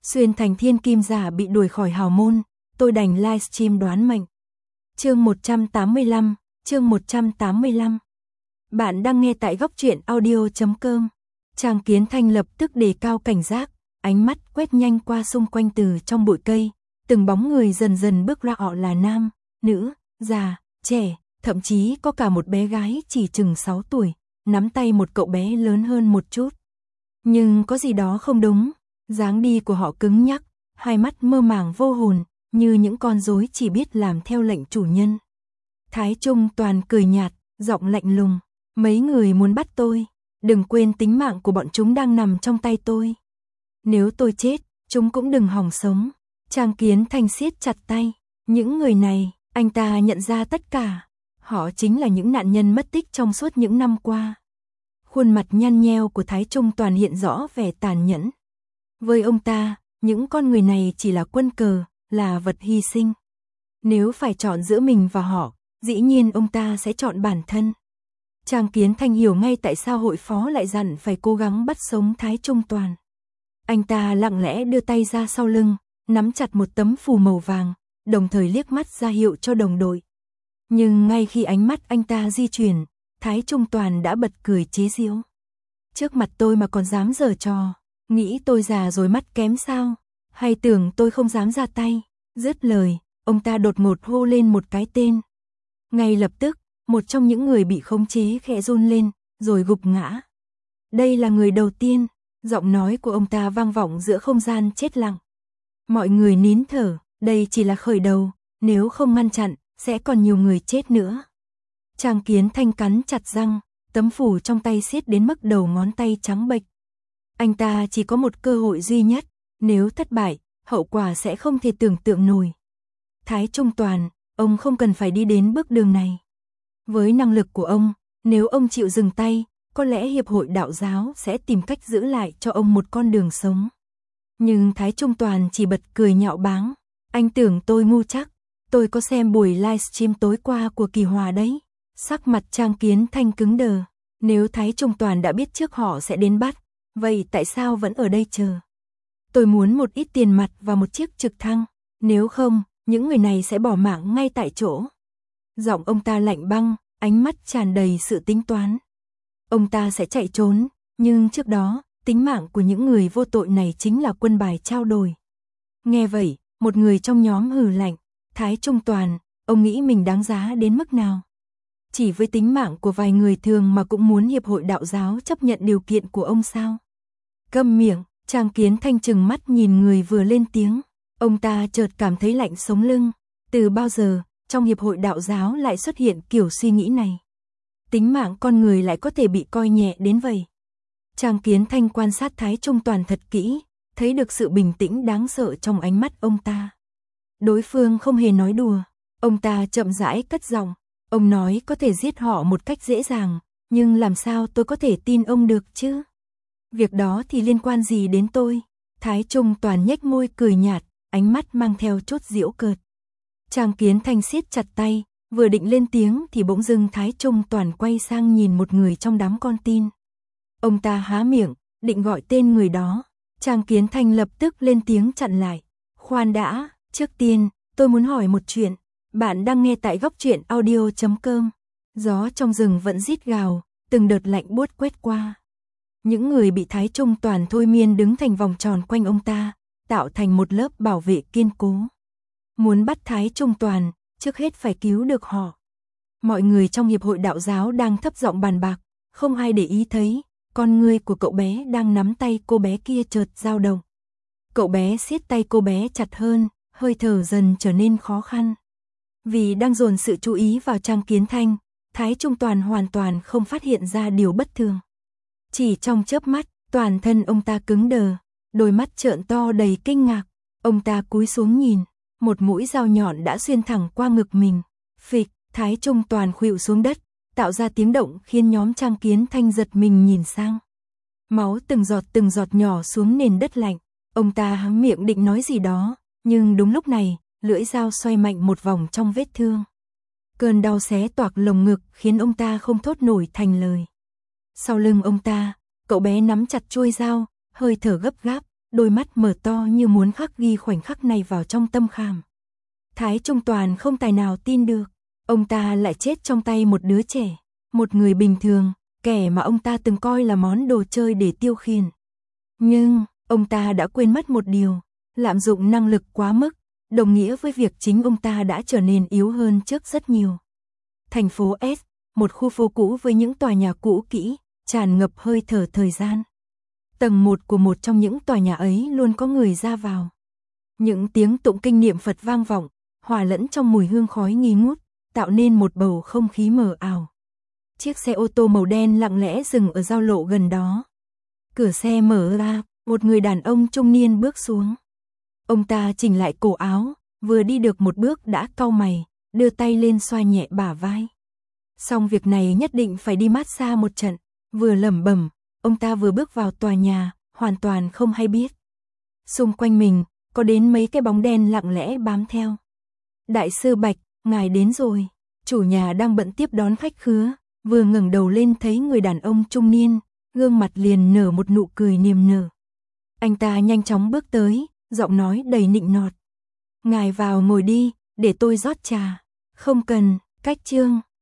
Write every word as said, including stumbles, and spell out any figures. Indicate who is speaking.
Speaker 1: Xuyên thành thiên kim giả bị đuổi khỏi hào môn, tôi đành livestream đoán mệnh. Chương một trăm tám mươi lăm, chương một trăm tám mươi lăm. Bạn đang nghe tại góc truyện audio chấm com. Trang Kiến Thanh lập tức đề cao cảnh giác, ánh mắt quét nhanh qua xung quanh từ trong bụi cây, từng bóng người dần dần bước ra, họ là nam, nữ, già, trẻ, thậm chí có cả một bé gái chỉ chừng sáu tuổi, nắm tay một cậu bé lớn hơn một chút. Nhưng có gì đó không đúng, dáng đi của họ cứng nhắc, hai mắt mơ màng vô hồn, như những con rối chỉ biết làm theo lệnh chủ nhân. Thái Trung Toàn cười nhạt, giọng lạnh lùng, mấy người muốn bắt tôi, đừng quên tính mạng của bọn chúng đang nằm trong tay tôi. Nếu tôi chết, chúng cũng đừng hòng sống. Trang Kiến Thanh siết chặt tay, những người này, anh ta nhận ra tất cả, họ chính là những nạn nhân mất tích trong suốt những năm qua. Khuôn mặt nhăn nheo của Thái Trung Toàn hiện rõ vẻ tàn nhẫn. Với ông ta, những con người này chỉ là quân cờ, là vật hy sinh. Nếu phải chọn giữa mình và họ, dĩ nhiên ông ta sẽ chọn bản thân. Trang Kiến Thanh hiểu ngay tại sao hội phó lại dặn phải cố gắng bắt sống Thái Trung Toàn. Anh ta lặng lẽ đưa tay ra sau lưng, nắm chặt một tấm phù màu vàng, đồng thời liếc mắt ra hiệu cho đồng đội. Nhưng ngay khi ánh mắt anh ta di chuyển, Thái Trung Toàn đã bật cười chế giễu. Trước mặt tôi mà còn dám giở trò, nghĩ tôi già rồi mắt kém sao, hay tưởng tôi không dám ra tay. Dứt lời, ông ta đột ngột hô lên một cái tên. Ngay lập tức, một trong những người bị khống chế khẽ run lên, rồi gục ngã. Đây là người đầu tiên, giọng nói của ông ta vang vọng giữa không gian chết lặng. Mọi người nín thở, đây chỉ là khởi đầu, nếu không ngăn chặn, sẽ còn nhiều người chết nữa. Trang Kiến Thanh cắn chặt răng, tấm phù trong tay siết đến mức đầu ngón tay trắng bệch. Anh ta chỉ có một cơ hội duy nhất, nếu thất bại, hậu quả sẽ không thể tưởng tượng nổi. Thái Trung Toàn, ông không cần phải đi đến bước đường này. Với năng lực của ông, nếu ông chịu dừng tay, có lẽ Hiệp hội Đạo giáo sẽ tìm cách giữ lại cho ông một con đường sống. Nhưng Thái Trung Toàn chỉ bật cười nhạo báng. Anh tưởng tôi ngu chắc, tôi có xem buổi livestream tối qua của Kỳ Hòa đấy. Sắc mặt Trang Kiến Thanh cứng đờ. Nếu Thái Trung Toàn đã biết trước họ sẽ đến bắt, vậy tại sao vẫn ở đây chờ? Tôi muốn một ít tiền mặt và một chiếc trực thăng, nếu không, những người này sẽ bỏ mạng ngay tại chỗ. Giọng ông ta lạnh băng, ánh mắt tràn đầy sự tính toán. Ông ta sẽ chạy trốn, nhưng trước đó, tính mạng của những người vô tội này chính là quân bài trao đổi. Nghe vậy, một người trong nhóm hừ lạnh, Thái Trung Toàn, ông nghĩ mình đáng giá đến mức nào? Chỉ với tính mạng của vài người thường mà cũng muốn Hiệp hội Đạo giáo chấp nhận điều kiện của ông sao? Câm miệng, Trang Kiến Thanh trừng mắt nhìn người vừa lên tiếng. Ông ta chợt cảm thấy lạnh sống lưng. Từ bao giờ, trong Hiệp hội Đạo giáo lại xuất hiện kiểu suy nghĩ này? Tính mạng con người lại có thể bị coi nhẹ đến vậy? Trang Kiến Thanh quan sát Thái Trung Toàn thật kỹ, thấy được sự bình tĩnh đáng sợ trong ánh mắt ông ta. Đối phương không hề nói đùa, ông ta chậm rãi cất giọng. Ông nói có thể giết họ một cách dễ dàng, nhưng làm sao tôi có thể tin ông được chứ? Việc đó thì liên quan gì đến tôi? Thái Trung Toàn nhếch môi cười nhạt, ánh mắt mang theo chút giễu cợt. Trang Kiến Thanh siết chặt tay, vừa định lên tiếng thì bỗng dưng Thái Trung Toàn quay sang nhìn một người trong đám con tin. Ông ta há miệng, định gọi tên người đó. Trang Kiến Thanh lập tức lên tiếng chặn lại. Khoan đã, trước tiên, tôi muốn hỏi một chuyện. Bạn đang nghe tại góc truyện audio chấm com. Gió trong rừng vẫn rít gào, từng đợt lạnh buốt quét qua. Những người bị Thái Trung Toàn thôi miên đứng thành vòng tròn quanh ông ta, tạo thành một lớp bảo vệ kiên cố. Muốn bắt Thái Trung Toàn, trước hết phải cứu được họ. Mọi người trong Hiệp hội Đạo giáo đang thấp giọng bàn bạc, không ai để ý thấy, con ngươi của cậu bé đang nắm tay cô bé kia chợt dao động. Cậu bé siết tay cô bé chặt hơn, hơi thở dần trở nên khó khăn. Vì đang dồn sự chú ý vào Trang Kiến Thanh, Thái Trung Toàn hoàn toàn không phát hiện ra điều bất thường. Chỉ trong chớp mắt, toàn thân ông ta cứng đờ, đôi mắt trợn to đầy kinh ngạc. Ông ta cúi xuống nhìn, một mũi dao nhọn đã xuyên thẳng qua ngực mình. Phịch, Thái Trung Toàn khuỵu xuống đất, tạo ra tiếng động khiến nhóm Trang Kiến Thanh giật mình nhìn sang. Máu từng giọt từng giọt nhỏ xuống nền đất lạnh. Ông ta há miệng định nói gì đó, nhưng đúng lúc này, lưỡi dao xoay mạnh một vòng trong vết thương. Cơn đau xé toạc lồng ngực khiến ông ta không thốt nổi thành lời. Sau lưng ông ta, cậu bé nắm chặt chuôi dao, hơi thở gấp gáp, đôi mắt mở to như muốn khắc ghi khoảnh khắc này vào trong tâm khảm. Thái Trung Toàn không tài nào tin được, ông ta lại chết trong tay một đứa trẻ, một người bình thường, kẻ mà ông ta từng coi là món đồ chơi để tiêu khiển. Nhưng, ông ta đã quên mất một điều, lạm dụng năng lực quá mức, đồng nghĩa với việc chính ông ta đã trở nên yếu hơn trước rất nhiều. Thành phố S, một khu phố cũ với những tòa nhà cũ kỹ, tràn ngập hơi thở thời gian. Tầng một của một trong những tòa nhà ấy luôn có người ra vào. Những tiếng tụng kinh niệm Phật vang vọng, hòa lẫn trong mùi hương khói nghi ngút, tạo nên một bầu không khí mờ ảo. Chiếc xe ô tô màu đen lặng lẽ dừng ở giao lộ gần đó. Cửa xe mở ra, một người đàn ông trung niên bước xuống. Ông ta chỉnh lại cổ áo, vừa đi được một bước đã cau mày, đưa tay lên xoa nhẹ bả vai. Xong việc này nhất định phải đi massage một trận, vừa lẩm bẩm, ông ta vừa bước vào tòa nhà, hoàn toàn không hay biết. Xung quanh mình, có đến mấy cái bóng đen lặng lẽ bám theo. Đại sư Bạch, ngài đến rồi. Chủ nhà đang bận tiếp đón khách khứa, vừa ngẩng đầu lên thấy người đàn ông trung niên, gương mặt liền nở một nụ cười niềm nở. Anh ta nhanh chóng bước tới, giọng nói đầy nịnh nọt. Ngài vào ngồi đi, để tôi rót trà. Không cần, cách Trương,